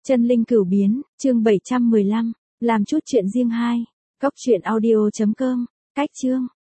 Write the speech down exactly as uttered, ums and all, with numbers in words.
Chân linh cửu biến, chương bảy trăm mười lăm, làm chút chuyện riêng hai. Cốc truyện audio chấm com, cách chương.